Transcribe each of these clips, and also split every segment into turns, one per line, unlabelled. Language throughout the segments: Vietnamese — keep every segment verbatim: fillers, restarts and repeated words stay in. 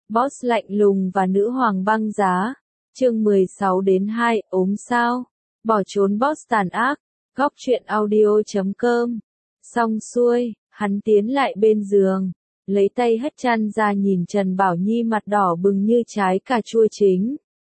Boss lạnh lùng và nữ hoàng băng giá. Chương mười sáu đến hai, ốm sao? Bỏ trốn boss tàn ác. Góc truyện audio chấm com. Xong xuôi, hắn tiến lại bên giường, lấy tay hất chăn ra nhìn Trần Bảo Nhi mặt đỏ bừng như trái cà chua chín.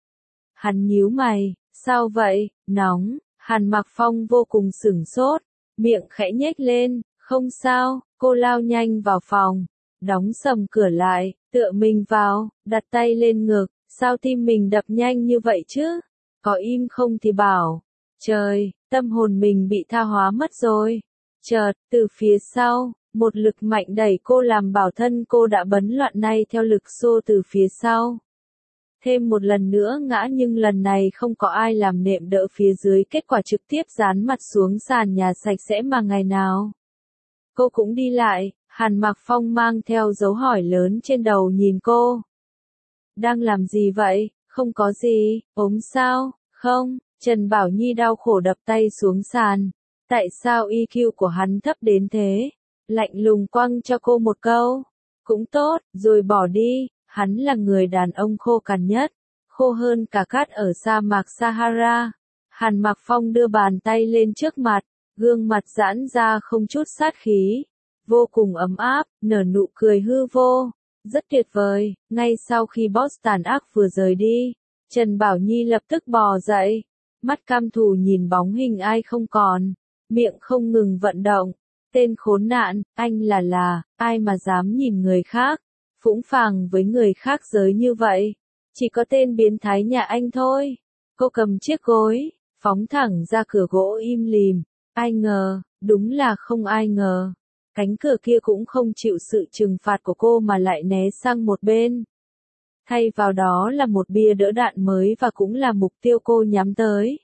Hắn nhíu mày, sao vậy, nóng? Hàn Mặc Phong vô cùng sửng sốt, miệng khẽ nhếch lên, không sao. Cô lao nhanh vào phòng, đóng sầm cửa lại, tựa mình vào, đặt tay lên ngực. Sao tim mình đập nhanh như vậy chứ? Có im không thì bảo. Trời, tâm hồn mình bị tha hóa mất rồi. Chợt, từ phía sau, một lực mạnh đẩy cô làm bảo thân cô đã bấn loạn nay theo lực xô từ phía sau. Thêm một lần nữa ngã nhưng lần này không có ai làm nệm đỡ phía dưới, kết quả trực tiếp dán mặt xuống sàn nhà sạch sẽ mà ngày nào. Cô cũng đi lại, Hàn Mặc Phong mang theo dấu hỏi lớn trên đầu nhìn cô. Đang làm gì vậy? Không có gì, ốm sao? Không, Trần Bảo Nhi đau khổ đập tay xuống sàn. Tại sao i kiu của hắn thấp đến thế? Lạnh lùng quăng cho cô một câu. Cũng tốt, rồi bỏ đi. Hắn là người đàn ông khô cằn nhất, khô hơn cả cát ở sa mạc Sahara. Hàn Mặc Phong đưa bàn tay lên trước mặt, gương mặt giãn ra không chút sát khí, vô cùng ấm áp, nở nụ cười hư vô. Rất tuyệt vời. Ngay sau khi boss tàn ác vừa rời đi, Trần Bảo Nhi lập tức bò dậy, mắt cam thù nhìn bóng hình ai không còn, miệng không ngừng vận động. Tên khốn nạn, anh là là, ai mà dám nhìn người khác, phũng phàng với người khác giới như vậy. Chỉ có tên biến thái nhà anh thôi. Cô cầm chiếc gối, phóng thẳng ra cửa gỗ im lìm. Ai ngờ, đúng là không ai ngờ. Cánh cửa kia cũng không chịu sự trừng phạt của cô mà lại né sang một bên. Thay vào đó là một bia đỡ đạn mới và cũng là mục tiêu cô nhắm tới.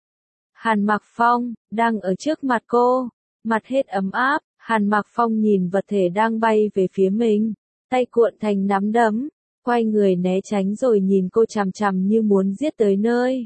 Hàn Mặc Phong, đang ở trước mặt cô, mặt hết ấm áp. Hàn Mặc Phong nhìn vật thể đang bay về phía mình, tay cuộn thành nắm đấm, quay người né tránh rồi nhìn cô chằm chằm như muốn giết tới nơi.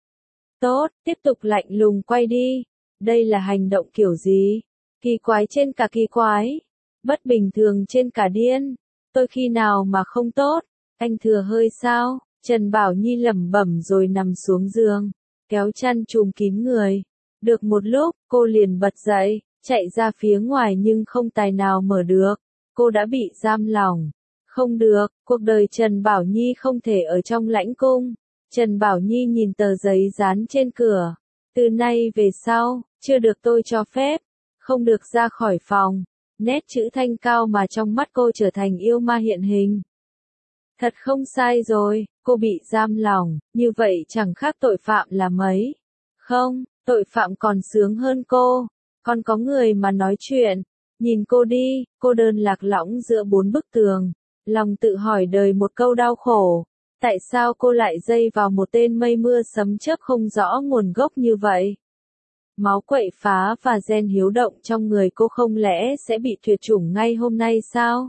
Tốt, tiếp tục lạnh lùng quay đi. Đây là hành động kiểu gì? Kỳ quái trên cả kỳ quái, bất bình thường trên cả điên. Tôi khi nào mà không tốt? Anh thừa hơi sao? Trần Bảo Nhi lẩm bẩm rồi nằm xuống giường, kéo chăn trùm kín người. Được một lúc, cô liền bật dậy, chạy ra phía ngoài nhưng không tài nào mở được. Cô đã bị giam lỏng. Không được, cuộc đời Trần Bảo Nhi không thể ở trong lãnh cung. Trần Bảo Nhi nhìn tờ giấy dán trên cửa. Từ nay về sau, chưa được tôi cho phép, không được ra khỏi phòng. Nét chữ thanh cao mà trong mắt cô trở thành yêu ma hiện hình. Thật không sai rồi, cô bị giam lỏng, như vậy chẳng khác tội phạm là mấy. Không, tội phạm còn sướng hơn cô. Còn có người mà nói chuyện. Nhìn cô đi, cô đơn lạc lõng giữa bốn bức tường. Lòng tự hỏi đời một câu đau khổ. Tại sao cô lại dây vào một tên mây mưa sấm chớp không rõ nguồn gốc như vậy? Máu quậy phá và gen hiếu động trong người cô không lẽ sẽ bị tuyệt chủng ngay hôm nay sao?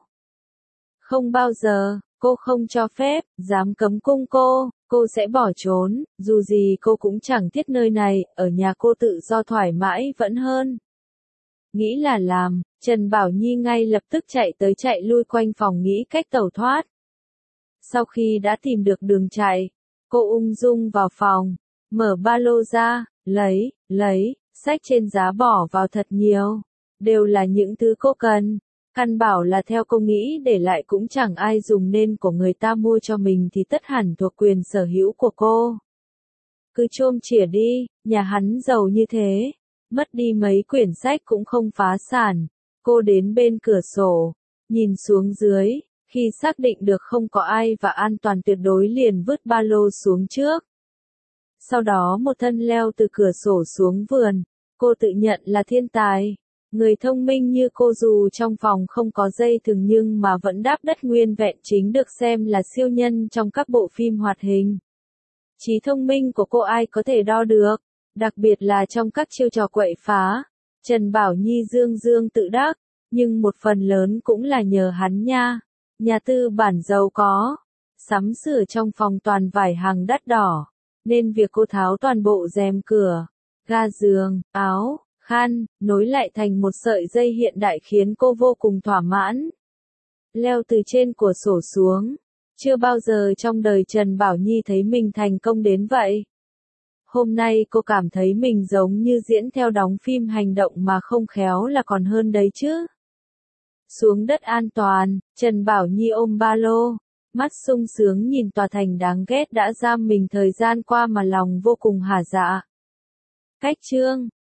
Không bao giờ, cô không cho phép, dám cấm cung cô, cô sẽ bỏ trốn, dù gì cô cũng chẳng tiếc nơi này, ở nhà cô tự do thoải mái vẫn hơn. Nghĩ là làm, Trần Bảo Nhi ngay lập tức chạy tới chạy lui quanh phòng nghĩ cách tẩu thoát. Sau khi đã tìm được đường chạy, cô ung dung vào phòng, mở ba lô ra, lấy, lấy, sách trên giá bỏ vào thật nhiều. Đều là những thứ cô cần. Căn bảo là theo cô nghĩ để lại cũng chẳng ai dùng nên của người ta mua cho mình thì tất hẳn thuộc quyền sở hữu của cô. Cứ chôm chỉa đi, nhà hắn giàu như thế. Mất đi mấy quyển sách cũng không phá sản. Cô đến bên cửa sổ, nhìn xuống dưới, khi xác định được không có ai và an toàn tuyệt đối liền vứt ba lô xuống trước. Sau đó một thân leo từ cửa sổ xuống vườn. Cô tự nhận là thiên tài. Người thông minh như cô dù trong phòng không có dây thừng nhưng mà vẫn đáp đất nguyên vẹn, chính được xem là siêu nhân trong các bộ phim hoạt hình. Trí thông minh của cô ai có thể đo được, đặc biệt là trong các chiêu trò quậy phá. Trần Bảo Nhi dương dương tự đắc, nhưng một phần lớn cũng là nhờ hắn nha. Nhà tư bản giàu có, sắm sửa trong phòng toàn vải hàng đắt đỏ, nên việc cô tháo toàn bộ rèm cửa, ga giường, áo, khăn, nối lại thành một sợi dây hiện đại khiến cô vô cùng thỏa mãn. Leo từ trên cửa sổ xuống, Chưa bao giờ trong đời Trần Bảo Nhi thấy mình thành công đến vậy. Hôm nay cô cảm thấy mình giống như diễn theo đóng phim hành động mà không khéo là còn hơn đấy chứ. Xuống đất an toàn, Trần Bảo Nhi ôm ba lô, mắt sung sướng nhìn tòa thành đáng ghét đã giam mình thời gian qua mà lòng vô cùng hả dạ. Cách chương